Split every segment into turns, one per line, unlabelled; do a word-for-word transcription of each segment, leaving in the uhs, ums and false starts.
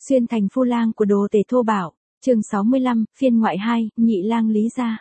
Xuyên thành phu lang của đồ tể thô bạo, chương sáu mươi lăm, phiên ngoại hai, nhị lang Lý gia.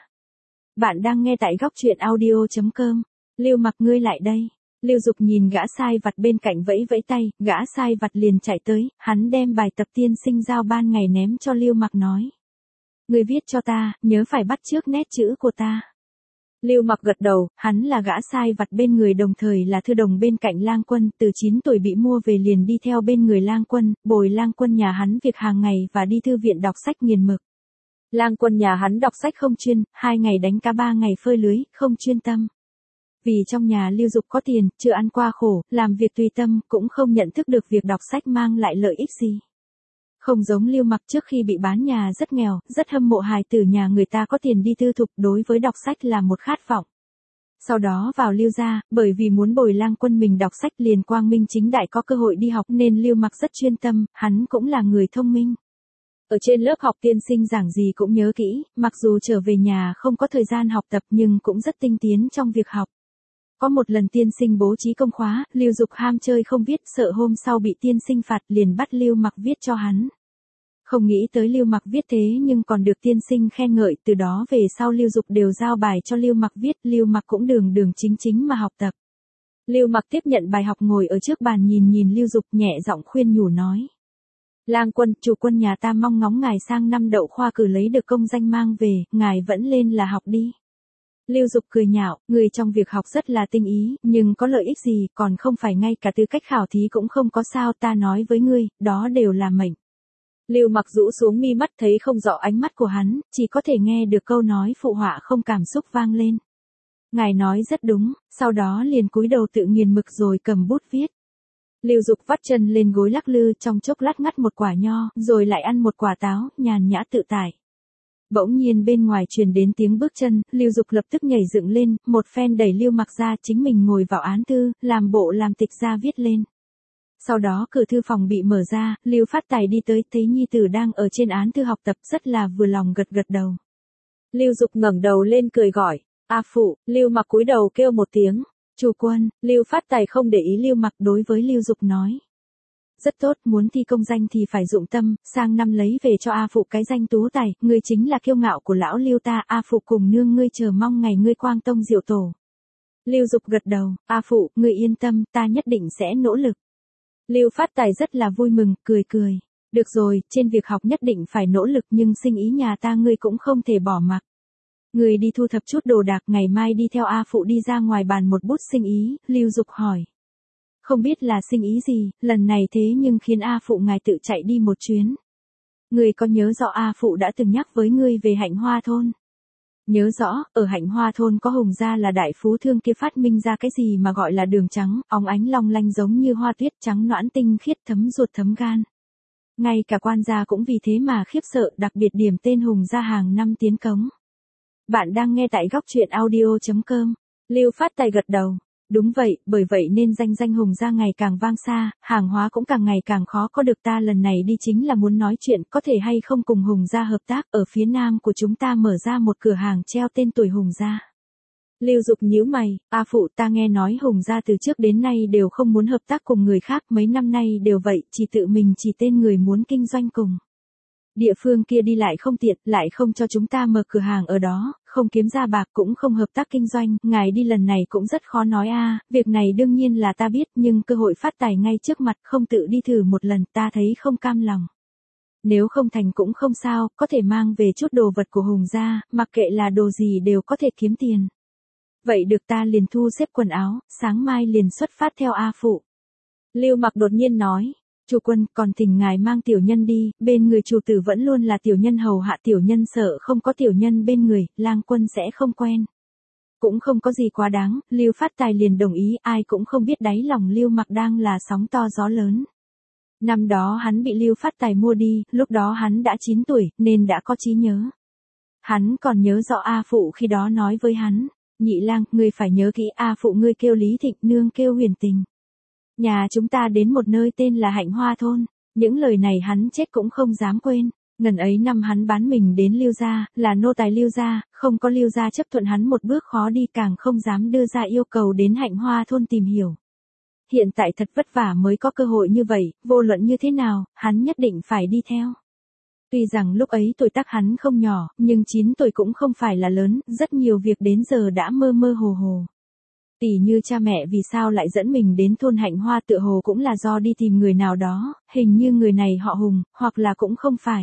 Bạn đang nghe tại góc truyện audio chấm com. Lưu Mặc ngươi lại đây. Lưu Dục nhìn gã sai vặt bên cạnh vẫy vẫy tay, gã sai vặt liền chạy tới, hắn đem bài tập tiên sinh giao ban ngày ném cho Lưu Mặc nói. Ngươi viết cho ta, nhớ phải bắt chước nét chữ của ta. Lưu Mặc gật đầu, hắn là gã sai vặt bên người đồng thời là thư đồng bên cạnh Lang Quân, từ chín tuổi bị mua về liền đi theo bên người Lang Quân, bồi Lang Quân nhà hắn việc hàng ngày và đi thư viện đọc sách nghiền mực. Lang Quân nhà hắn đọc sách không chuyên, hai ngày đánh cá ba ngày phơi lưới, không chuyên tâm. Vì trong nhà Lưu Dục có tiền, chưa ăn qua khổ, làm việc tùy tâm, cũng không nhận thức được việc đọc sách mang lại lợi ích gì. Không giống Lưu Mặc trước khi bị bán nhà rất nghèo, rất hâm mộ hài tử nhà người ta có tiền đi tư thục, đối với đọc sách là một khát vọng. Sau đó vào Lưu gia, bởi vì muốn bồi Lang Quân mình đọc sách liền quang minh chính đại có cơ hội đi học nên Lưu Mặc rất chuyên tâm, hắn cũng là người thông minh. Ở trên lớp học tiên sinh giảng gì cũng nhớ kỹ, mặc dù trở về nhà không có thời gian học tập nhưng cũng rất tinh tiến trong việc học. Có một lần tiên sinh bố trí công khóa, Lưu Dục ham chơi không viết, sợ hôm sau bị tiên sinh phạt liền bắt Lưu Mặc viết cho hắn. Không nghĩ tới Lưu Mặc viết thế nhưng còn được tiên sinh khen ngợi, từ đó về sau Lưu Dục đều giao bài cho Lưu Mặc viết, Lưu Mặc cũng đường đường chính chính mà học tập. Lưu Mặc tiếp nhận bài học ngồi ở trước bàn nhìn nhìn Lưu Dục nhẹ giọng khuyên nhủ nói. Lang Quân, chủ quân nhà ta mong ngóng ngài sang năm đậu khoa cử lấy được công danh mang về, ngài vẫn lên là học đi. Lưu Dục cười nhạo, người trong việc học rất là tinh ý, nhưng có lợi ích gì, còn không phải ngay cả tư cách khảo thí cũng không có sao, ta nói với ngươi, đó đều là mệnh. Lưu Mặc rũ xuống mi mắt thấy không rõ ánh mắt của hắn, chỉ có thể nghe được câu nói phụ họa không cảm xúc vang lên. Ngài nói rất đúng, sau đó liền cúi đầu tự nghiền mực rồi cầm bút viết. Lưu Dục vắt chân lên gối lắc lư trong chốc lát ngắt một quả nho, rồi lại ăn một quả táo, nhàn nhã tự tại. Bỗng nhiên bên ngoài truyền đến tiếng bước chân, Lưu Dục lập tức nhảy dựng lên, một phen đẩy Lưu Mặc ra, chính mình ngồi vào án thư, làm bộ làm tịch ra viết lên. Sau đó cửa thư phòng bị mở ra, Lưu Phát Tài đi tới, thấy nhi tử đang ở trên án thư học tập, rất là vừa lòng gật gật đầu. Lưu Dục ngẩng đầu lên cười gọi, "A phụ." Lưu Mặc cúi đầu kêu một tiếng, "Chủ quân." Lưu Phát Tài không để ý Lưu Mặc, đối với Lưu Dục nói. Rất tốt, muốn thi công danh thì phải dụng tâm, sang năm lấy về cho A phụ cái danh tú tài, ngươi chính là kiêu ngạo của lão Lưu ta, A phụ cùng nương ngươi chờ mong ngày ngươi quang tông diệu tổ. Lưu Dục gật đầu, A phụ, ngươi yên tâm, ta nhất định sẽ nỗ lực. Lưu Phát Tài rất là vui mừng, cười cười. Được rồi, trên việc học nhất định phải nỗ lực nhưng sinh ý nhà ta ngươi cũng không thể bỏ mặc. Ngươi đi thu thập chút đồ đạc, ngày mai đi theo A phụ đi ra ngoài bàn một bút sinh ý, Lưu Dục hỏi. Không biết là sinh ý gì, lần này thế nhưng khiến A phụ ngài tự chạy đi một chuyến. Ngươi có nhớ rõ A phụ đã từng nhắc với ngươi về Hạnh Hoa thôn? Nhớ rõ, ở Hạnh Hoa thôn có Hùng gia là đại phú thương kia phát minh ra cái gì mà gọi là đường trắng, óng ánh long lanh giống như hoa tuyết, trắng nõn tinh khiết, thấm ruột thấm gan. Ngay cả quan gia cũng vì thế mà khiếp sợ, đặc biệt điểm tên Hùng gia hàng năm tiến cống. Bạn đang nghe tại góc truyện audio chấm com. Lưu Phát Tài gật đầu. Đúng vậy, bởi vậy nên danh danh Hùng gia ngày càng vang xa, hàng hóa cũng càng ngày càng khó có được, ta lần này đi chính là muốn nói chuyện có thể hay không cùng Hùng gia hợp tác, ở phía nam của chúng ta mở ra một cửa hàng treo tên tuổi Hùng gia. Lưu Dục nhíu mày, A phụ, ta nghe nói Hùng gia từ trước đến nay đều không muốn hợp tác cùng người khác, mấy năm nay đều vậy, chỉ tự mình chỉ tên người muốn kinh doanh cùng. Địa phương kia đi lại không tiện, lại không cho chúng ta mở cửa hàng ở đó, không kiếm ra bạc cũng không hợp tác kinh doanh, ngài đi lần này cũng rất khó nói a, việc này đương nhiên là ta biết nhưng cơ hội phát tài ngay trước mặt, không tự đi thử một lần, ta thấy không cam lòng. Nếu không thành cũng không sao, có thể mang về chút đồ vật của Hùng gia, mặc kệ là đồ gì đều có thể kiếm tiền. Vậy được, ta liền thu xếp quần áo, sáng mai liền xuất phát theo A phụ. Lưu Mặc đột nhiên nói. Chủ quân, còn thỉnh ngài mang tiểu nhân đi, bên người chủ tử vẫn luôn là tiểu nhân hầu hạ, tiểu nhân sợ không có tiểu nhân bên người, Lang Quân sẽ không quen. Cũng không có gì quá đáng, Lưu Phát Tài liền đồng ý, ai cũng không biết đáy lòng Lưu Mặc đang là sóng to gió lớn. Năm đó hắn bị Lưu Phát Tài mua đi, lúc đó hắn đã chín tuổi, nên đã có trí nhớ. Hắn còn nhớ rõ A phụ khi đó nói với hắn, nhị lang, ngươi phải nhớ kỹ, A phụ ngươi kêu Lý Thịnh, nương kêu Huyền Tình. Nhà chúng ta đến một nơi tên là Hạnh Hoa thôn, những lời này hắn chết cũng không dám quên. Ngần ấy năm hắn bán mình đến Lưu gia, là nô tài Lưu gia, không có Lưu gia chấp thuận hắn một bước khó đi, càng không dám đưa ra yêu cầu đến Hạnh Hoa thôn tìm hiểu. hiện tại thật vất vả mới có cơ hội như vậy, vô luận như thế nào, hắn nhất định phải đi theo. Tuy rằng lúc ấy tuổi tác hắn không nhỏ, nhưng chín tuổi cũng không phải là lớn, rất nhiều việc đến giờ đã mơ mơ hồ hồ. Tỷ như cha mẹ vì sao lại dẫn mình đến thôn Hạnh Hoa tựa hồ cũng là do đi tìm người nào đó, hình như người này họ Hùng, hoặc là cũng không phải.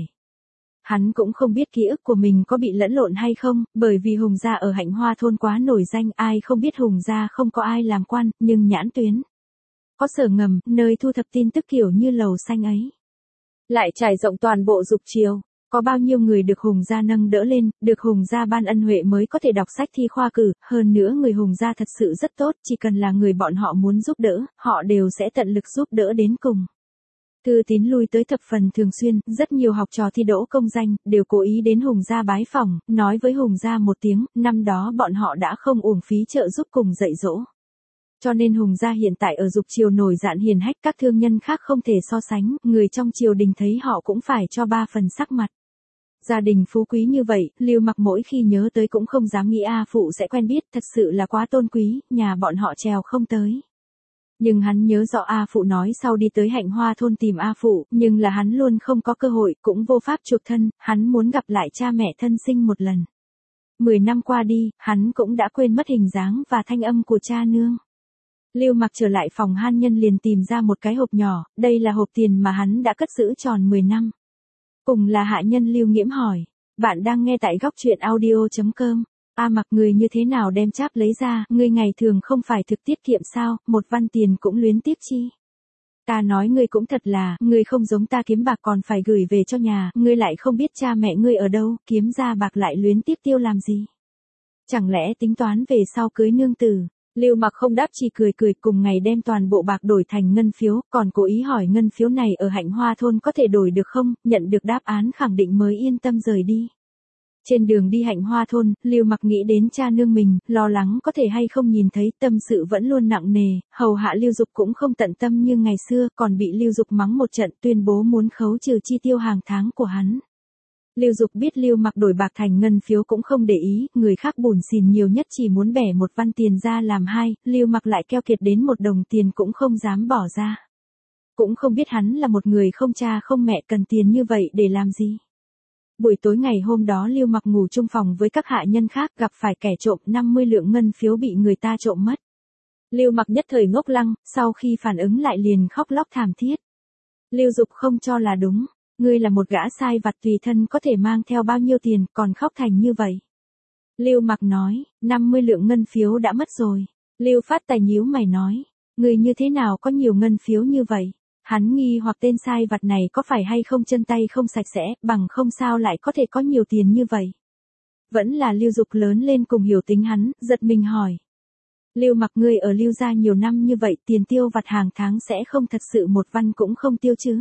Hắn cũng không biết ký ức của mình có bị lẫn lộn hay không, bởi vì Hùng gia ở Hạnh Hoa thôn quá nổi danh, ai không biết Hùng gia không có ai làm quan, nhưng nhãn tuyến. Có sở ngầm, nơi thu thập tin tức kiểu như lầu xanh ấy. Lại trải rộng toàn bộ Dục Chiều, có bao nhiêu người được Hùng gia nâng đỡ lên, được Hùng gia ban ân huệ mới có thể đọc sách thi khoa cử, hơn nữa người Hùng gia thật sự rất tốt, chỉ cần là người bọn họ muốn giúp đỡ, họ đều sẽ tận lực giúp đỡ đến cùng. Thư Tín lui tới thập phần thường xuyên, rất nhiều học trò thi đỗ công danh, đều cố ý đến Hùng gia bái phỏng, nói với Hùng gia một tiếng, năm đó bọn họ đã không uổng phí trợ giúp cùng dạy dỗ. Cho nên Hùng gia hiện tại ở Dục Chiều nổi dạn hiền hách, các thương nhân khác không thể so sánh, người trong triều đình thấy họ cũng phải cho ba phần sắc mặt. Gia đình phú quý như vậy, Lưu Mặc mỗi khi nhớ tới cũng không dám nghĩ A Phụ sẽ quen biết, thật sự là quá tôn quý, nhà bọn họ trèo không tới. Nhưng hắn nhớ rõ A Phụ nói sau đi tới Hạnh Hoa thôn tìm A Phụ, nhưng là hắn luôn không có cơ hội, cũng vô pháp chuộc thân, hắn muốn gặp lại cha mẹ thân sinh một lần. Mười năm qua đi, hắn cũng đã quên mất hình dáng và thanh âm của cha nương. Lưu Mặc trở lại phòng han nhân liền tìm ra một cái hộp nhỏ, đây là hộp tiền mà hắn đã cất giữ tròn mười năm. Cùng là hạ nhân Lưu Nghiễm hỏi, bạn đang nghe tại góc truyện audio chấm com. A Mặc, người như thế nào đem cháp lấy ra, ngươi ngày thường không phải thực tiết kiệm sao, một văn tiền cũng luyến tiếc chi. Ta nói ngươi cũng thật là, ngươi không giống ta kiếm bạc còn phải gửi về cho nhà, ngươi lại không biết cha mẹ ngươi ở đâu, kiếm ra bạc lại luyến tiếc tiêu làm gì. Chẳng lẽ tính toán về sau cưới nương tử. Lưu Mặc không đáp, chỉ cười cười, cùng ngày đem toàn bộ bạc đổi thành ngân phiếu, còn cố ý hỏi ngân phiếu này ở Hạnh Hoa thôn có thể đổi được không, nhận được đáp án khẳng định mới yên tâm rời đi. Trên đường đi Hạnh Hoa thôn, Lưu Mặc nghĩ đến cha nương mình, lo lắng có thể hay không nhìn thấy, tâm sự vẫn luôn nặng nề, hầu hạ Lưu Dục cũng không tận tâm như ngày xưa, còn bị Lưu Dục mắng một trận, tuyên bố muốn khấu trừ chi tiêu hàng tháng của hắn. Lưu Dục biết Lưu Mặc đổi bạc thành ngân phiếu cũng không để ý, người khác bủn xỉn nhiều nhất chỉ muốn bẻ một văn tiền ra làm hai, Lưu Mặc lại keo kiệt đến một đồng tiền cũng không dám bỏ ra. Cũng không biết hắn là một người không cha không mẹ, cần tiền như vậy để làm gì. Buổi tối ngày hôm đó Lưu Mặc ngủ chung phòng với các hạ nhân khác, gặp phải kẻ trộm, năm mươi lượng ngân phiếu bị người ta trộm mất. Lưu Mặc nhất thời ngốc lăng, sau khi phản ứng lại liền khóc lóc thảm thiết. Lưu Dục không cho là đúng. Ngươi là một gã sai vặt tùy thân có thể mang theo bao nhiêu tiền, còn khóc thành như vậy. Lưu Mặc nói, năm mươi lượng ngân phiếu đã mất rồi. Lưu Phát Tài nhíu mày nói, ngươi như thế nào có nhiều ngân phiếu như vậy? Hắn nghi hoặc tên sai vặt này có phải hay không chân tay không sạch sẽ, bằng không sao lại có thể có nhiều tiền như vậy. Vẫn là Lưu Dục lớn lên cùng hiểu tính hắn, giật mình hỏi. Lưu Mặc, ngươi ở Lưu gia nhiều năm như vậy, tiền tiêu vặt hàng tháng sẽ không thật sự một văn cũng không tiêu chứ?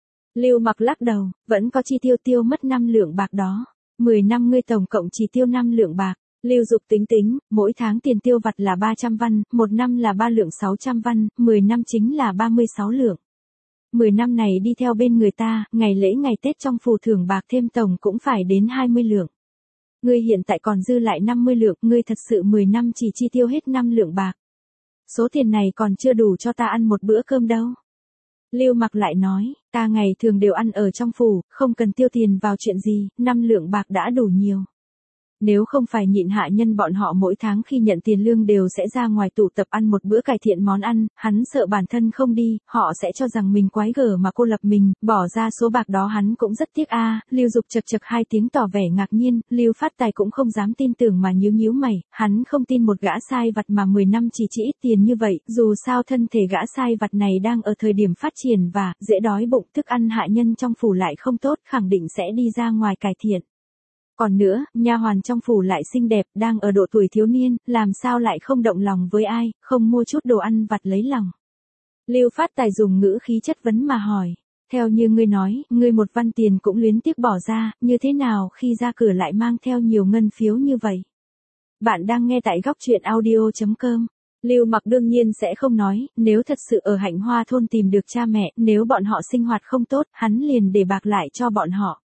Lưu Mặc lắc đầu, vẫn có chi tiêu, tiêu mất năm lượng bạc đó. mười năm ngươi tổng cộng chỉ tiêu năm lượng bạc. Lưu Dục tính tính, mỗi tháng tiền tiêu vặt là ba trăm văn, một năm là ba lượng sáu trăm văn, mười năm chính là ba mươi sáu lượng. mười năm này đi theo bên người ta, ngày lễ ngày Tết trong phù thưởng bạc thêm tổng cũng phải đến hai mươi lượng. Ngươi hiện tại còn dư lại năm mươi lượng, ngươi thật sự mười năm chỉ chi tiêu hết năm lượng bạc. Số tiền này còn chưa đủ cho ta ăn một bữa cơm đâu. Lưu Mặc lại nói, ta ngày thường đều ăn ở trong phủ, không cần tiêu tiền vào chuyện gì, năm lượng bạc đã đủ nhiều. Nếu không phải nhịn hạ nhân bọn họ mỗi tháng khi nhận tiền lương đều sẽ ra ngoài tụ tập ăn một bữa cải thiện món ăn, hắn sợ bản thân không đi, họ sẽ cho rằng mình quái gở mà cô lập mình, bỏ ra số bạc đó hắn cũng rất tiếc a. À. Lưu Dục chật chật hai tiếng tỏ vẻ ngạc nhiên, Lưu Phát Tài cũng không dám tin tưởng mà nhíu nhíu mày, hắn không tin một gã sai vặt mà mười năm chỉ chỉ ít tiền như vậy, dù sao thân thể gã sai vặt này đang ở thời điểm phát triển và dễ đói bụng, thức ăn hạ nhân trong phủ lại không tốt, khẳng định sẽ đi ra ngoài cải thiện. Còn nữa, nha hoàn trong phủ lại xinh đẹp, đang ở độ tuổi thiếu niên, làm sao lại không động lòng với ai, không mua chút đồ ăn vặt lấy lòng. Lưu Phát Tài dùng ngữ khí chất vấn mà hỏi, theo như ngươi nói, ngươi một văn tiền cũng luyến tiếc bỏ ra, như thế nào khi ra cửa lại mang theo nhiều ngân phiếu như vậy? Bạn đang nghe tại góc truyện audio chấm com. Lưu Mặc đương nhiên sẽ không nói, nếu thật sự ở Hạnh Hoa thôn tìm được cha mẹ, nếu bọn họ sinh hoạt không tốt, hắn liền để bạc lại cho bọn họ.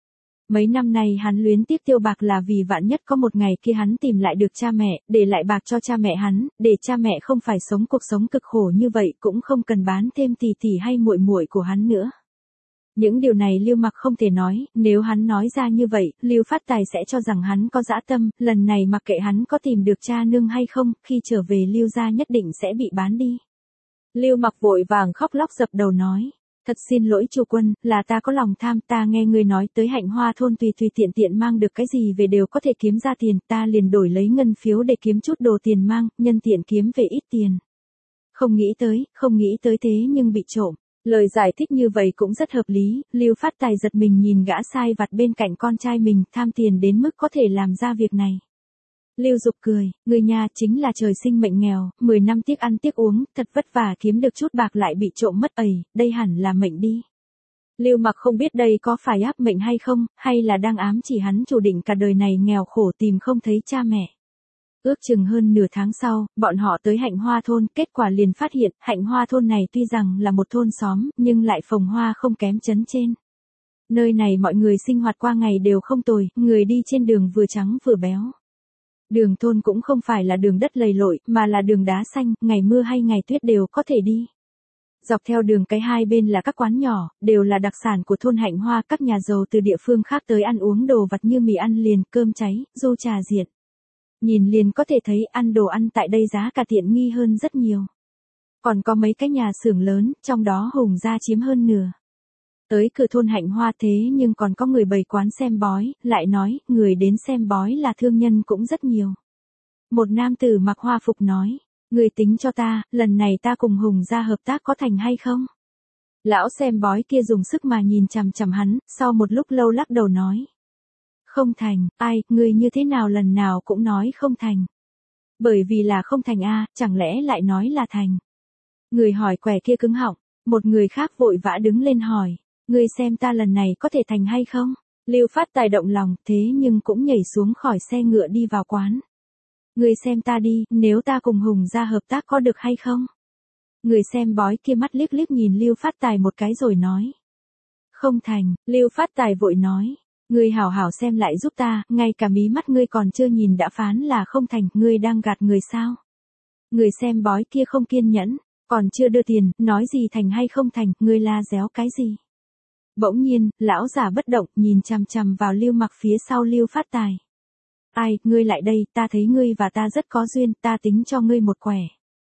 Mấy năm nay hắn luyến tiếc tiêu bạc là vì vạn nhất có một ngày kia hắn tìm lại được cha mẹ, để lại bạc cho cha mẹ hắn, để cha mẹ không phải sống cuộc sống cực khổ như vậy, cũng không cần bán thêm tỷ tỷ hay muội muội của hắn nữa. Những điều này Lưu Mặc không thể nói, nếu hắn nói ra như vậy, Lưu Phát Tài sẽ cho rằng hắn có dã tâm, lần này mặc kệ hắn có tìm được cha nương hay không, khi trở về Lưu gia nhất định sẽ bị bán đi. Lưu Mặc vội vàng khóc lóc dập đầu nói, thật xin lỗi Chu Quân, là ta có lòng tham, ta nghe ngươi nói tới Hạnh Hoa thôn tùy tùy tiện tiện mang được cái gì về đều có thể kiếm ra tiền, ta liền đổi lấy ngân phiếu để kiếm chút đồ tiền mang, nhân tiện kiếm về ít tiền. Không nghĩ tới, không nghĩ tới thế nhưng bị trộm. Lời giải thích như vậy cũng rất hợp lý, Lưu Phát Tài giật mình nhìn gã sai vặt bên cạnh con trai mình, tham tiền đến mức có thể làm ra việc này. Lưu Dục cười, người nhà chính là trời sinh mệnh nghèo, mười năm tiếc ăn tiếc uống, thật vất vả kiếm được chút bạc lại bị trộm mất ầy, đây hẳn là mệnh đi. Lưu Mặc không biết đây có phải áp mệnh hay không, hay là đang ám chỉ hắn chủ định cả đời này nghèo khổ tìm không thấy cha mẹ. Ước chừng hơn nửa tháng sau, bọn họ tới Hạnh Hoa thôn, kết quả liền phát hiện, Hạnh Hoa thôn này tuy rằng là một thôn xóm, nhưng lại phồng hoa không kém chấn trên. Nơi này mọi người sinh hoạt qua ngày đều không tồi, người đi trên đường vừa trắng vừa béo. Đường thôn cũng không phải là đường đất lầy lội, mà là đường đá xanh, ngày mưa hay ngày tuyết đều có thể đi. Dọc theo đường cái hai bên là các quán nhỏ, đều là đặc sản của thôn Hạnh Hoa, các nhà giàu từ địa phương khác tới ăn uống đồ vặt như mì ăn liền, cơm cháy, du trà diệt. Nhìn liền có thể thấy ăn đồ ăn tại đây giá cả tiện nghi hơn rất nhiều. Còn có mấy cái nhà xưởng lớn, trong đó Hùng gia chiếm hơn nửa. Tới cửa thôn Hạnh Hoa thế nhưng còn có người bày quán xem bói, lại nói, người đến xem bói là thương nhân cũng rất nhiều. Một nam tử mặc hoa phục nói, người tính cho ta, lần này ta cùng Hùng gia hợp tác có thành hay không? Lão xem bói kia dùng sức mà nhìn chằm chằm hắn, sau một lúc lâu lắc đầu nói. Không thành, ai, người như thế nào lần nào cũng nói không thành. Bởi vì là không thành a, chẳng lẽ lại nói là thành. Người hỏi quẻ kia cứng họng, một người khác vội vã đứng lên hỏi, người xem ta lần này có thể thành hay không? Lưu Phát Tài động lòng, thế nhưng cũng nhảy xuống khỏi xe ngựa đi vào quán. Người xem ta đi, nếu ta cùng Hùng gia hợp tác có được hay không? Người xem bói kia mắt liếc liếc nhìn Lưu Phát Tài một cái rồi nói. Không thành, Lưu Phát Tài vội nói. Ngươi hảo hảo xem lại giúp ta, ngay cả mí mắt ngươi còn chưa nhìn đã phán là không thành, ngươi đang gạt người sao? Người xem bói kia không kiên nhẫn, còn chưa đưa tiền, nói gì thành hay không thành, ngươi la réo cái gì? Bỗng nhiên, lão giả bất động, nhìn chằm chằm vào Lưu Mặc phía sau Lưu Phát Tài. Ai, ngươi lại đây, ta thấy ngươi và ta rất có duyên, ta tính cho ngươi một quẻ.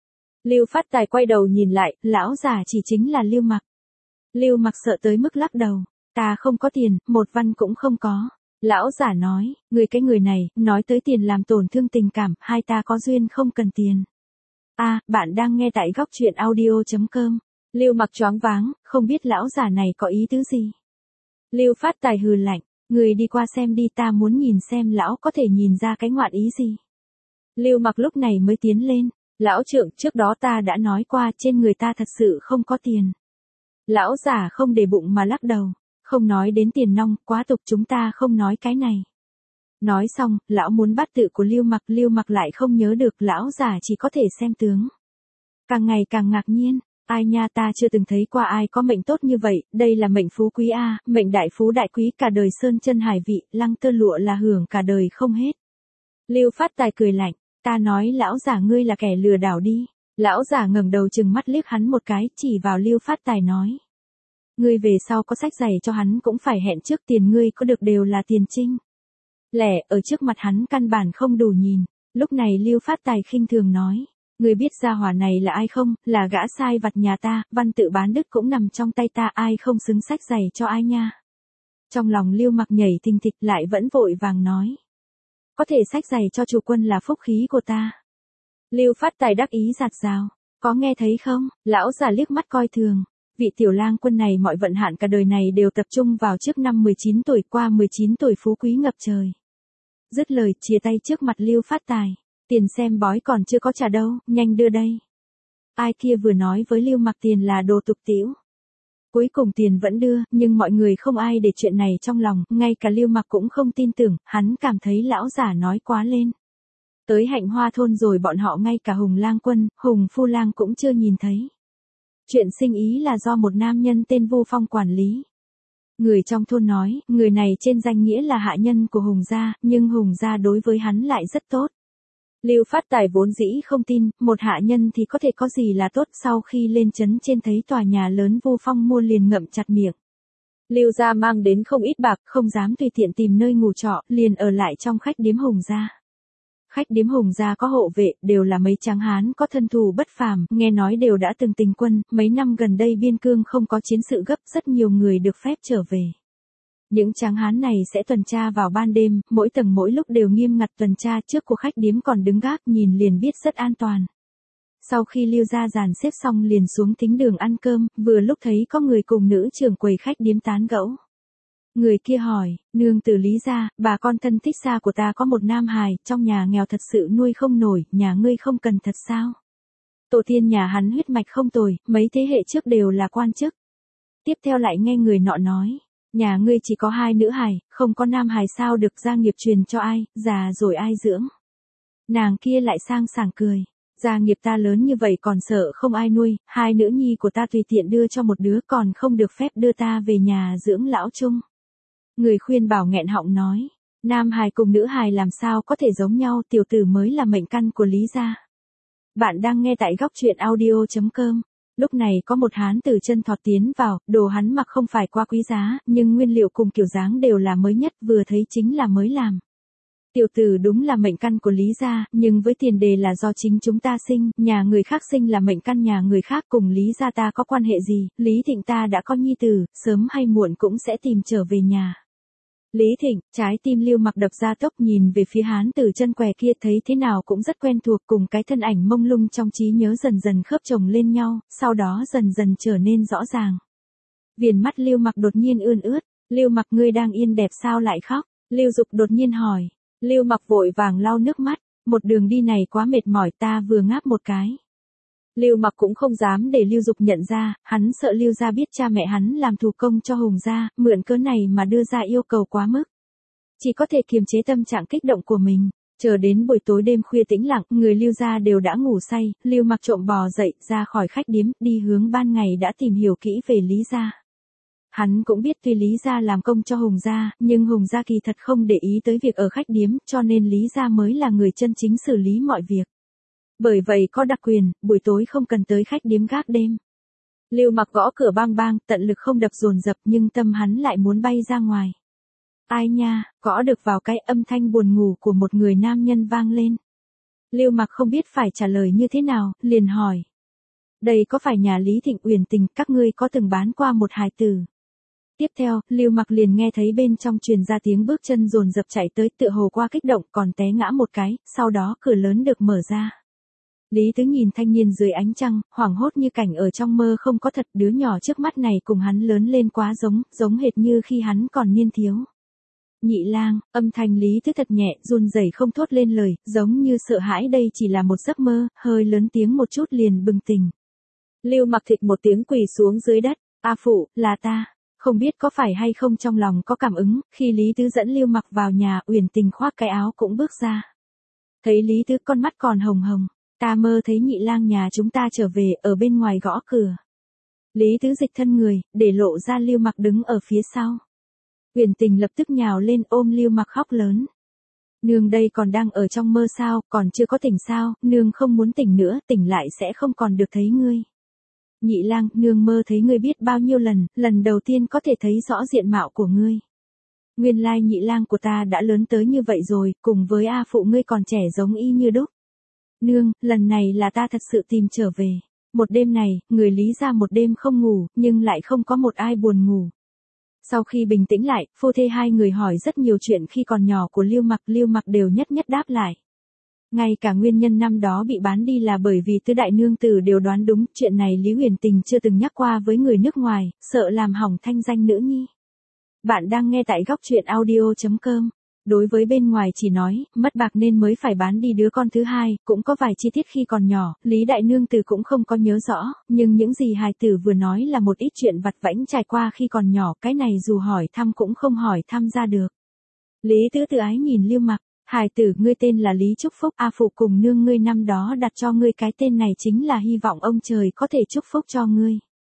Lưu Phát Tài quay đầu nhìn lại, lão giả chỉ chính là Lưu Mặc. Lưu Mặc sợ tới mức lắc đầu. Ta không có tiền, một văn cũng không có. Lão giả nói, người cái người này, nói tới tiền làm tổn thương tình cảm, hai ta có duyên không cần tiền. A, à, bạn đang nghe tại góc truyện audio chấm com. Lưu Mặc choáng váng, không biết lão giả này có ý tứ gì. Lưu Phát Tài hừ lạnh, người đi qua xem đi, ta muốn nhìn xem lão có thể nhìn ra cái ngoạn ý gì. Lưu Mặc lúc này mới tiến lên, lão trượng, trước đó ta đã nói qua, trên người ta thật sự không có tiền. Lão giả không để bụng mà lắc đầu. Không nói đến tiền nong, quá tục, chúng ta không nói cái này. Nói xong, lão muốn bắt tự của Lưu Mặc, Lưu Mặc lại không nhớ được, lão giả chỉ có thể xem tướng. Càng ngày càng ngạc nhiên, ai nha, ta chưa từng thấy qua ai có mệnh tốt như vậy, đây là mệnh phú quý a, mệnh đại phú đại quý, cả đời sơn chân hải vị, lăng tơ lụa là hưởng cả đời không hết. Lưu Phát Tài cười lạnh, ta nói lão giả ngươi là kẻ lừa đảo đi. Lão giả ngẩng đầu trừng mắt liếc hắn một cái, chỉ vào Lưu Phát Tài nói. Ngươi về sau có sách giày cho hắn cũng phải hẹn trước, tiền ngươi có được đều là tiền trinh. Lẻ, ở trước mặt hắn căn bản không đủ nhìn. Lúc này Lưu Phát Tài khinh thường nói. Ngươi biết gia hỏa này là ai không, là gã sai vặt nhà ta, văn tự bán đức cũng nằm trong tay ta, ai không xứng sách giày cho ai nha. Trong lòng Lưu Mặc nhảy thình thịch, lại vẫn vội vàng nói. Có thể sách giày cho chủ quân là phúc khí của ta. Lưu Phát Tài đắc ý giạt rào. Có nghe thấy không, lão già liếc mắt coi thường. Vị tiểu lang quân này mọi vận hạn cả đời này đều tập trung vào trước năm mười chín tuổi, qua mười chín tuổi phú quý ngập trời. Dứt lời, chia tay trước mặt Lưu Phát Tài. Tiền xem bói còn chưa có trả đâu, nhanh đưa đây. Ai kia vừa nói với Lưu Mặc tiền là đồ tục tĩu. Cuối cùng tiền vẫn đưa, nhưng mọi người không ai để chuyện này trong lòng, ngay cả Lưu Mặc cũng không tin tưởng, hắn cảm thấy lão giả nói quá lên. Tới Hạnh Hoa thôn rồi bọn họ ngay cả Hùng lang quân, Hùng phu lang cũng chưa nhìn thấy. Chuyện sinh ý là do một nam nhân tên Vu Phong quản lý. Người trong thôn nói, người này trên danh nghĩa là hạ nhân của Hùng gia, nhưng Hùng gia đối với hắn lại rất tốt. Lưu Phát Tài vốn dĩ không tin, một hạ nhân thì có thể có gì là tốt, sau khi lên trấn trên thấy tòa nhà lớn vô phong mua liền ngậm chặt miệng. Lưu gia mang đến không ít bạc, không dám tùy tiện tìm nơi ngủ trọ, liền ở lại trong khách điếm Hùng gia. Khách điếm Hùng gia có hộ vệ, đều là mấy tráng hán có thân thù bất phàm, nghe nói đều đã từng tình quân, mấy năm gần đây biên cương không có chiến sự gấp, rất nhiều người được phép trở về. Những tráng hán này sẽ tuần tra vào ban đêm, mỗi tầng mỗi lúc đều nghiêm ngặt tuần tra, trước của khách điếm còn đứng gác, nhìn liền biết rất an toàn. Sau khi Lưu gia dàn xếp xong liền xuống thính đường ăn cơm, vừa lúc thấy có người cùng nữ trưởng quầy khách điếm tán gẫu. Người kia hỏi, nương tử Lý gia, bà con thân thích xa của ta có một nam hài, trong nhà nghèo thật sự nuôi không nổi, nhà ngươi không cần thật sao? Tổ tiên nhà hắn huyết mạch không tồi, mấy thế hệ trước đều là quan chức. Tiếp theo lại nghe người nọ nói, nhà ngươi chỉ có hai nữ hài, không có nam hài sao được, gia nghiệp truyền cho ai, già rồi ai dưỡng? Nàng kia lại sang sảng cười, gia nghiệp ta lớn như vậy còn sợ không ai nuôi, hai nữ nhi của ta tùy tiện đưa cho một đứa còn không được phép đưa ta về nhà dưỡng lão chung. Người khuyên bảo nghẹn họng nói, nam hài cùng nữ hài làm sao có thể giống nhau, tiểu tử mới là mệnh căn của Lý gia. Bạn đang nghe tại góc truyện audio chấm com. Lúc này có một hán từ chân thọt tiến vào, đồ hắn mặc không phải quá quý giá, nhưng nguyên liệu cùng kiểu dáng đều là mới nhất, vừa thấy chính là mới làm. Tiểu tử đúng là mệnh căn của Lý gia, nhưng với tiền đề là do chính chúng ta sinh, nhà người khác sinh là mệnh căn nhà người khác, cùng Lý gia ta có quan hệ gì, Lý Thịnh ta đã có nhi tử, sớm hay muộn cũng sẽ tìm trở về nhà. Lý Thịnh, trái tim Lưu Mặc đập ra tốc, nhìn về phía hán tử chân què kia, thấy thế nào cũng rất quen thuộc, cùng cái thân ảnh mông lung trong trí nhớ dần dần khớp chồng lên nhau, sau đó dần dần trở nên rõ ràng. Viền mắt Lưu Mặc đột nhiên ươn ướt, Lưu Mặc ngươi đang yên đẹp sao lại khóc? Lưu Dục đột nhiên hỏi. Lưu Mặc vội vàng lau nước mắt, một đường đi này quá mệt mỏi, ta vừa ngáp một cái. Lưu Mặc cũng không dám để Lưu Dục nhận ra, hắn sợ Lưu gia biết cha mẹ hắn làm thủ công cho Hùng gia, mượn cớ này mà đưa ra yêu cầu quá mức. Chỉ có thể kiềm chế tâm trạng kích động của mình. Chờ đến buổi tối đêm khuya tĩnh lặng, người Lưu gia đều đã ngủ say, Lưu Mặc trộm bò dậy, ra khỏi khách điếm, đi hướng ban ngày đã tìm hiểu kỹ về Lý gia. Hắn cũng biết tuy Lý gia làm công cho Hùng gia, nhưng Hùng gia kỳ thật không để ý tới việc ở khách điếm, cho nên Lý gia mới là người chân chính xử lý mọi việc. Bởi vậy có đặc quyền, buổi tối không cần tới khách điếm gác đêm. Lưu Mặc gõ cửa bang bang, tận lực không đập dồn dập, nhưng tâm hắn lại muốn bay ra ngoài. Ai nha, gõ được vào cái, âm thanh buồn ngủ của một người nam nhân vang lên. Lưu Mặc không biết phải trả lời như thế nào, liền hỏi. Đây có phải nhà Lý Thịnh Uyển Tình, các ngươi có từng bán qua một hài tử? Tiếp theo, Lưu Mặc liền nghe thấy bên trong truyền ra tiếng bước chân dồn dập chạy tới, tựa hồ qua kích động còn té ngã một cái, sau đó cửa lớn được mở ra. Lý Tứ nhìn thanh niên dưới ánh trăng, hoảng hốt như cảnh ở trong mơ không có thật, đứa nhỏ trước mắt này cùng hắn lớn lên quá giống, giống hệt như khi hắn còn niên thiếu. Nhị lang, âm thanh Lý Tứ thật nhẹ, run rẩy không thốt lên lời, giống như sợ hãi đây chỉ là một giấc mơ, hơi lớn tiếng một chút liền bừng tỉnh. Lưu Mặc thịch một tiếng quỳ xuống dưới đất, "A phụ, là ta." Không biết có phải hay không trong lòng có cảm ứng, khi Lý Tứ dẫn Lưu Mặc vào nhà, Uyển Tình khoác cái áo cũng bước ra. Thấy Lý Tứ con mắt còn hồng hồng, "Ta mơ thấy nhị lang nhà chúng ta trở về, ở bên ngoài gõ cửa." Lý Tứ dịch thân người, để lộ ra Lưu Mặc đứng ở phía sau. Uyển Tình lập tức nhào lên ôm Lưu Mặc khóc lớn. "Nương đây còn đang ở trong mơ sao, còn chưa có tỉnh sao, nương không muốn tỉnh nữa, tỉnh lại sẽ không còn được thấy ngươi." "Nhị lang, nương mơ thấy ngươi biết bao nhiêu lần, lần đầu tiên có thể thấy rõ diện mạo của ngươi. Nguyên lai nhị lang của ta đã lớn tới như vậy rồi, cùng với A phụ ngươi còn trẻ giống y như đúc. Nương, lần này là ta thật sự tìm trở về." Một đêm này, người Lý gia một đêm không ngủ, nhưng lại không có một ai buồn ngủ. Sau khi bình tĩnh lại, phu thê hai người hỏi rất nhiều chuyện khi còn nhỏ của Lưu Mặc, Lưu Mặc đều nhất nhất đáp lại. Ngay cả nguyên nhân năm đó bị bán đi là bởi vì tứ đại nương tử đều đoán đúng, chuyện này Lý Uyển Tình chưa từng nhắc qua với người nước ngoài, sợ làm hỏng thanh danh nữ nhi. Bạn đang nghe tại góc truyện audio chấm com. Đối với bên ngoài chỉ nói, mất bạc nên mới phải bán đi đứa con thứ hai, cũng có vài chi tiết khi còn nhỏ, Lý đại nương tử cũng không có nhớ rõ, nhưng những gì hài tử vừa nói là một ít chuyện vặt vãnh trải qua khi còn nhỏ, cái này dù hỏi thăm cũng không hỏi thăm ra được. Lý Tứ tự ái nhìn Lưu Mặc, "Hài tử, ngươi tên là Lý Trúc Phúc, A phụ cùng nương ngươi năm đó đặt cho ngươi cái tên này chính là hy vọng ông trời có thể chúc phúc cho ngươi.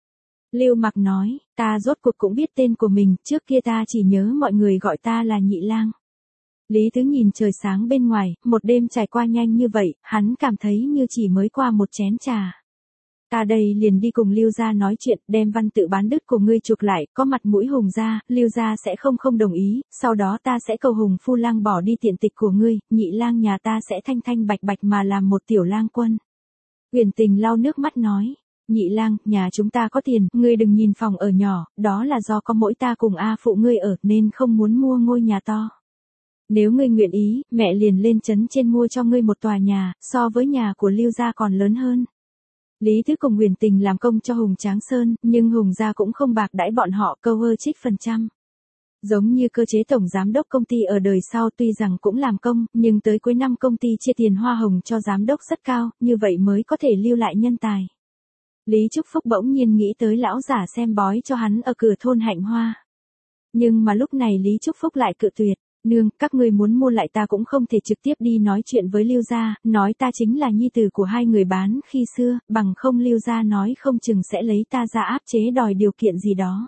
Lưu Mặc nói, ta rốt cuộc cũng biết tên của mình, trước kia ta chỉ nhớ mọi người gọi ta là Nhị Lang. Lý Tứ nhìn trời sáng bên ngoài, một đêm trải qua nhanh như vậy, hắn cảm thấy như chỉ mới qua một chén trà. Ta đây liền đi cùng Lưu gia nói chuyện, đem văn tự bán đứt của ngươi chuộc lại, có mặt mũi Hùng gia, Lưu gia sẽ không không đồng ý, sau đó ta sẽ cầu Hùng phu lang bỏ đi tiện tịch của ngươi, Nhị Lang nhà ta sẽ thanh thanh bạch bạch mà làm một tiểu lang quân. Huyền Tình lau nước mắt nói, Nhị Lang, nhà chúng ta có tiền, ngươi đừng nhìn phòng ở nhỏ, đó là do có mỗi ta cùng A phụ ngươi ở, nên không muốn mua ngôi nhà to. Nếu ngươi nguyện ý, mẹ liền lên trấn trên mua cho ngươi một tòa nhà, so với nhà của Lưu gia còn lớn hơn. Lý Tứ cùng Huyền Tình làm công cho Hùng Tráng Sơn, nhưng Hùng gia cũng không bạc đãi bọn họ câu ơ trích phần trăm. Giống như cơ chế tổng giám đốc công ty ở đời sau tuy rằng cũng làm công, nhưng tới cuối năm công ty chia tiền hoa hồng cho giám đốc rất cao, như vậy mới có thể lưu lại nhân tài. Lý Trúc Phúc bỗng nhiên nghĩ tới lão giả xem bói cho hắn ở cửa thôn Hạnh Hoa. Nhưng mà lúc này Lý Trúc Phúc lại cự tuyệt. Nương, các ngươi muốn mua lại ta cũng không thể trực tiếp đi nói chuyện với Lưu gia, nói ta chính là nhi tử của hai người bán khi xưa, bằng không Lưu gia nói không chừng sẽ lấy ta ra áp chế đòi điều kiện gì đó.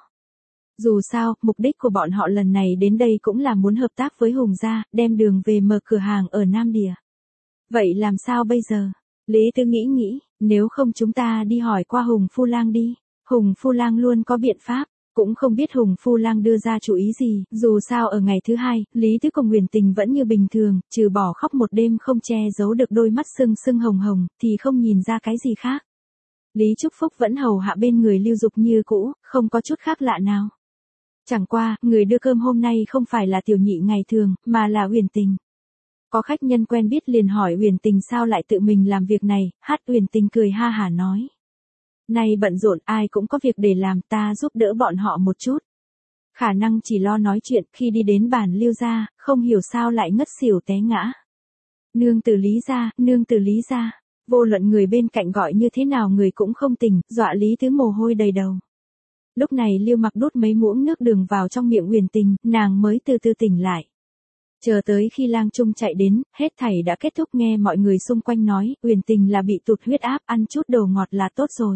Dù sao, mục đích của bọn họ lần này đến đây cũng là muốn hợp tác với Hùng gia, đem đường về mở cửa hàng ở Nam Địa. Vậy làm sao bây giờ? Lý Tư nghĩ nghĩ, nếu không chúng ta đi hỏi qua Hùng phu lang đi, Hùng phu lang luôn có biện pháp. Cũng không biết Hùng phu lang đưa ra chủ ý gì, dù sao ở ngày thứ hai, Lý Tứ cùng Huyền Tình vẫn như bình thường, trừ bỏ khóc một đêm không che giấu được đôi mắt sưng sưng hồng hồng, thì không nhìn ra cái gì khác. Lý Trúc Phúc vẫn hầu hạ bên người Lưu Dục như cũ, không có chút khác lạ nào. Chẳng qua, người đưa cơm hôm nay không phải là tiểu nhị ngày thường, mà là Huyền Tình. Có khách nhân quen biết liền hỏi Huyền Tình sao lại tự mình làm việc này, hát Huyền Tình cười ha hả nói. Này bận rộn ai cũng có việc để làm, ta giúp đỡ bọn họ một chút. Khả năng chỉ lo nói chuyện, khi đi đến bàn Lưu gia, không hiểu sao lại ngất xỉu té ngã. Nương tử Lý gia, nương tử Lý gia, vô luận người bên cạnh gọi như thế nào người cũng không tỉnh, dọa Lý Tứ mồ hôi đầy đầu. Lúc này Lưu Mặc đút mấy muỗng nước đường vào trong miệng Huyền Tình, nàng mới từ từ tỉnh lại. Chờ tới khi Lang Trung chạy đến, hết thảy đã kết thúc nghe mọi người xung quanh nói, Huyền Tình là bị tụt huyết áp, ăn chút đồ ngọt là tốt rồi.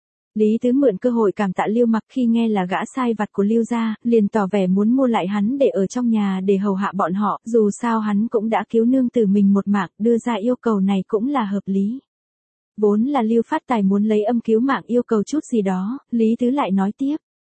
Lý Tứ mượn cơ hội cảm tạ Lưu Mặc khi nghe là gã sai vặt của Lưu gia, liền tỏ vẻ muốn mua lại hắn để ở trong nhà để hầu hạ bọn họ, dù sao hắn cũng đã cứu nương tử mình một mạng, đưa ra yêu cầu này cũng là hợp lý. Vốn là Lưu Phát Tài muốn lấy âm cứu mạng yêu cầu chút gì đó, Lý Tứ lại nói tiếp.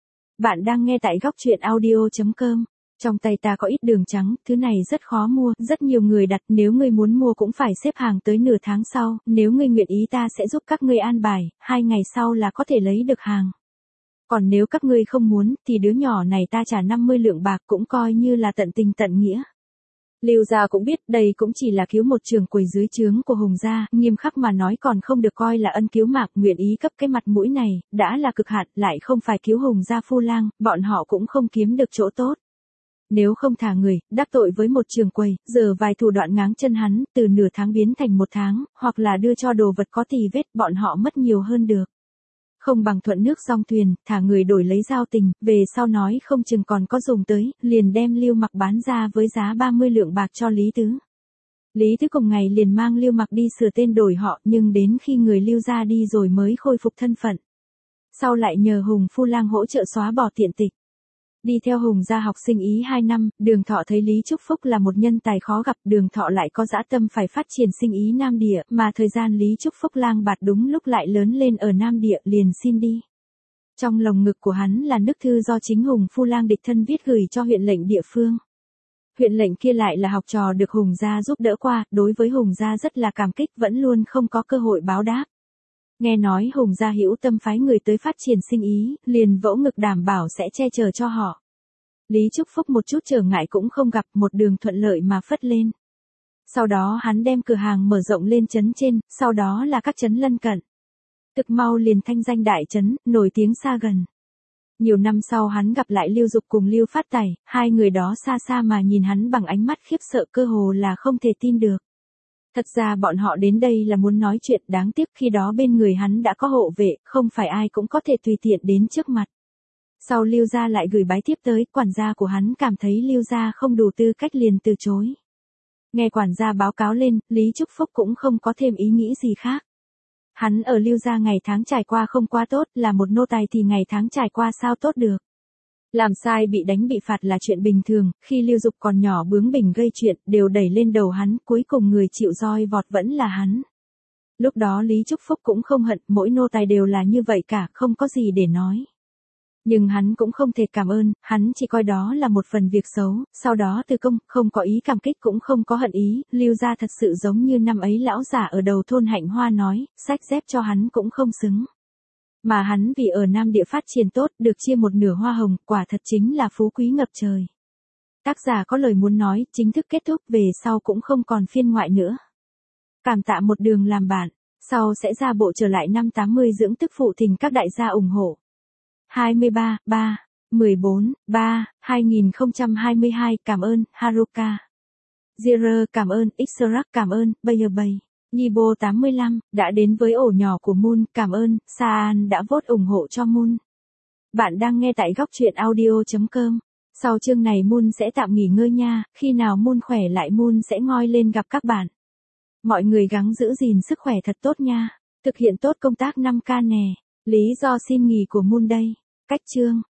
Bạn đang nghe tại góc truyện audio chấm com. Trong tay ta có ít đường trắng, thứ này rất khó mua, rất nhiều người đặt, nếu ngươi muốn mua cũng phải xếp hàng tới nửa tháng sau, nếu ngươi nguyện ý ta sẽ giúp các ngươi an bài, hai ngày sau là có thể lấy được hàng. Còn nếu các ngươi không muốn, thì đứa nhỏ này ta trả năm mươi lượng bạc cũng coi như là tận tình tận nghĩa. Lưu gia cũng biết đây cũng chỉ là cứu một trường quầy dưới trướng của Hùng gia, nghiêm khắc mà nói còn không được coi là ân cứu mạng, nguyện ý cấp cái mặt mũi này, đã là cực hạn, lại không phải cứu Hùng gia phu lang, bọn họ cũng không kiếm được chỗ tốt. Nếu không thả người, đắc tội với một trường quầy, giờ vài thủ đoạn ngáng chân hắn, từ nửa tháng biến thành một tháng, hoặc là đưa cho đồ vật có tì vết, bọn họ mất nhiều hơn được. Không bằng thuận nước song thuyền, thả người đổi lấy giao tình, về sau nói không chừng còn có dùng tới, liền đem Lưu Mặc bán ra với giá ba mươi lượng bạc cho Lý Tứ. Lý Tứ cùng ngày liền mang Lưu Mặc đi sửa tên đổi họ, nhưng đến khi người Lưu gia đi rồi mới khôi phục thân phận. Sau lại nhờ Hùng phu lang hỗ trợ xóa bỏ tiện tịch. Đi theo Hùng gia học sinh ý hai năm, Đường Thọ thấy Lý Trúc Phúc là một nhân tài khó gặp, Đường Thọ lại có dã tâm phải phát triển sinh ý Nam Địa, mà thời gian Lý Trúc Phúc lang bạt đúng lúc lại lớn lên ở Nam Địa liền xin đi. Trong lồng ngực của hắn là bức thư do chính Hùng phu lang địch thân viết gửi cho huyện lệnh địa phương. Huyện lệnh kia lại là học trò được Hùng gia giúp đỡ qua, đối với Hùng gia rất là cảm kích, vẫn luôn không có cơ hội báo đáp. Nghe nói Hùng gia hữu tâm phái người tới phát triển sinh ý, liền vỗ ngực đảm bảo sẽ che chở cho họ. Lý Trúc Phúc một chút trở ngại cũng không gặp, một đường thuận lợi mà phất lên. Sau đó hắn đem cửa hàng mở rộng lên trấn trên, sau đó là các trấn lân cận. Thực mau liền thanh danh đại trấn, nổi tiếng xa gần. Nhiều năm sau hắn gặp lại Lưu Dục cùng Lưu Phát Tài, hai người đó xa xa mà nhìn hắn bằng ánh mắt khiếp sợ cơ hồ là không thể tin được. Thật ra bọn họ đến đây là muốn nói chuyện, đáng tiếc khi đó bên người hắn đã có hộ vệ, không phải ai cũng có thể tùy tiện đến trước mặt. Sau Lưu gia lại gửi bái tiếp tới, quản gia của hắn cảm thấy Lưu gia không đủ tư cách liền từ chối. Nghe quản gia báo cáo lên, Lý Trúc Phúc cũng không có thêm ý nghĩ gì khác. Hắn ở Lưu gia ngày tháng trải qua không qua tốt, là một nô tài thì ngày tháng trải qua sao tốt được. Làm sai bị đánh bị phạt là chuyện bình thường, khi Lưu Dục còn nhỏ bướng bỉnh gây chuyện, đều đẩy lên đầu hắn, cuối cùng người chịu roi vọt vẫn là hắn. Lúc đó Lý Trúc Phúc cũng không hận, mỗi nô tài đều là như vậy cả, không có gì để nói. Nhưng hắn cũng không thể cảm ơn, hắn chỉ coi đó là một phần việc xấu, sau đó từ công, không có ý cảm kích cũng không có hận ý, Lưu gia thật sự giống như năm ấy lão giả ở đầu thôn Hạnh Hoa nói, sách dép cho hắn cũng không xứng. Mà hắn vì ở Nam Địa phát triển tốt, được chia một nửa hoa hồng, quả thật chính là phú quý ngập trời. Tác giả có lời muốn nói, chính thức kết thúc, về sau cũng không còn phiên ngoại nữa. Cảm tạ một đường làm bạn, sau sẽ ra bộ trở lại năm tám mươi dưỡng tức phụ thỉnh các đại gia ủng hộ. hai mươi ba, ba, mười bốn, ba, hai nghìn không trăm hai mươi hai, cảm ơn, Haruka. Zero cảm ơn, Xrack cảm ơn, Bayer Bay. Nhibo tám mươi lăm, đã đến với ổ nhỏ của Moon, cảm ơn, Saan đã vote ủng hộ cho Moon. Bạn đang nghe tại góc truyện audio.com. Sau chương này Moon sẽ tạm nghỉ ngơi nha, khi nào Moon khỏe lại Moon sẽ ngoi lên gặp các bạn. Mọi người gắng giữ gìn sức khỏe thật tốt nha, thực hiện tốt công tác năm K nè. Lý do xin nghỉ của Moon đây. Cách chương.